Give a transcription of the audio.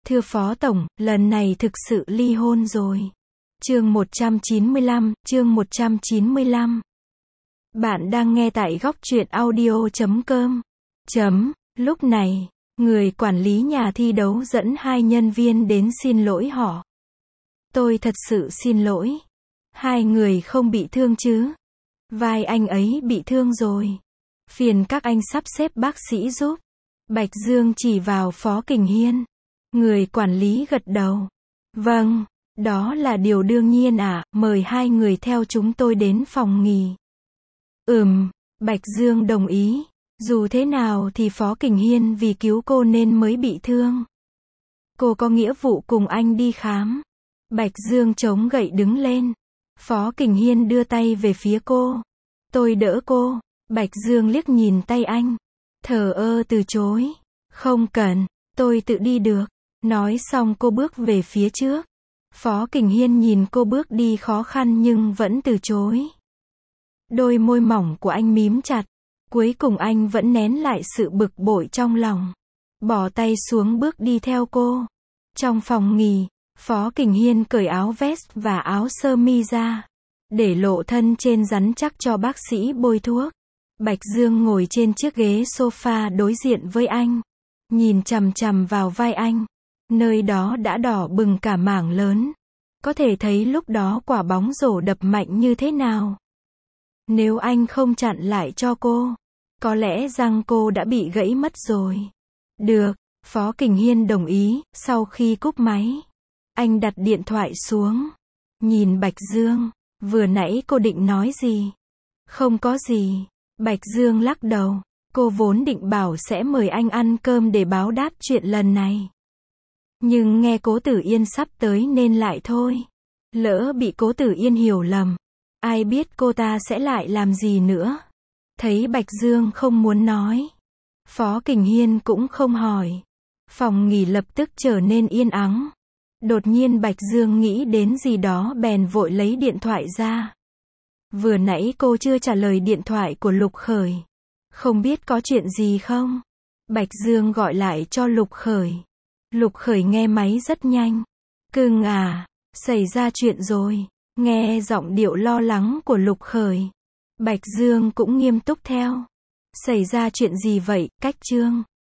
Thưa Phó Tổng, lần này thực sự ly hôn rồi. Chương 195, chương 195. Bạn đang nghe tại góc truyện audio.com. Lúc này, người quản lý nhà thi đấu dẫn hai nhân viên đến xin lỗi họ. Tôi thật sự xin lỗi. Hai người không bị thương chứ? Vai anh ấy bị thương rồi. Phiền các anh sắp xếp bác sĩ giúp. Bạch Dương chỉ vào Phó Kình Hiên. Người quản lý gật đầu. Vâng, đó là điều đương nhiên ạ, mời hai người theo chúng tôi đến phòng nghỉ. Bạch Dương đồng ý. Dù thế nào thì Phó Kình Hiên vì cứu cô nên mới bị thương. Cô có nghĩa vụ cùng anh đi khám. Bạch Dương chống gậy đứng lên. Phó Kình Hiên đưa tay về phía cô. Tôi đỡ cô. Bạch Dương liếc nhìn tay anh. Thờ ơ từ chối. Không cần, tôi tự đi được. Nói xong cô bước về phía trước. Phó Kình Hiên nhìn cô bước đi khó khăn nhưng vẫn từ chối. Đôi môi mỏng của anh mím chặt. Cuối cùng anh vẫn nén lại sự bực bội trong lòng. Bỏ tay xuống bước đi theo cô. Trong phòng nghỉ, Phó Kình Hiên cởi áo vest và áo sơ mi ra. Để lộ thân trên rắn chắc cho bác sĩ bôi thuốc. Bạch Dương ngồi trên chiếc ghế sofa đối diện với anh. Nhìn chằm chằm vào vai anh. Nơi đó đã đỏ bừng cả mảng lớn. Có thể thấy lúc đó quả bóng rổ đập mạnh như thế nào. Nếu anh không chặn lại cho cô, có lẽ răng cô đã bị gãy mất rồi. Được, Phó Kình Hiên đồng ý. Sau khi cúp máy, anh đặt điện thoại xuống. Nhìn Bạch Dương. Vừa nãy cô định nói gì? Không có gì. Bạch Dương lắc đầu. Cô vốn định bảo sẽ mời anh ăn cơm để báo đáp chuyện lần này. Nhưng nghe Cố Tử Yên sắp tới nên lại thôi. Lỡ bị Cố Tử Yên hiểu lầm, ai biết cô ta sẽ lại làm gì nữa. Thấy Bạch Dương không muốn nói, Phó Kình Hiên cũng không hỏi. Phòng nghỉ lập tức trở nên yên ắng. Đột nhiên Bạch Dương nghĩ đến gì đó bèn vội lấy điện thoại ra. Vừa nãy cô chưa trả lời điện thoại của Lục Khởi. Không biết có chuyện gì không? Bạch Dương gọi lại cho Lục Khởi. Lục Khởi nghe máy rất nhanh. Cưng à, xảy ra chuyện rồi. Nghe giọng điệu lo lắng của Lục Khởi, Bạch Dương cũng nghiêm túc theo. Xảy ra chuyện gì vậy, Cách Trương?